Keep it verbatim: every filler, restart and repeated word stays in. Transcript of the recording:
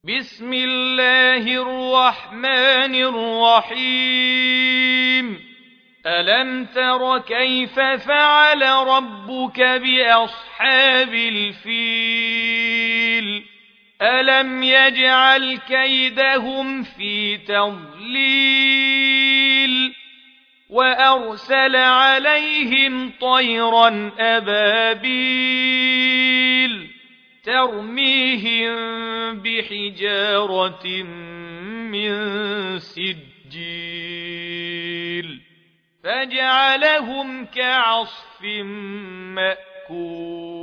بسم الله الرحمن الرحيم ألم تر كيف فعل ربك بأصحاب الفيل ألم يجعل كيدهم في تضليل وأرسل عليهم طيرا أبابيل ترميهم بحجارة من سجيل فجعلهم كعصف مأكول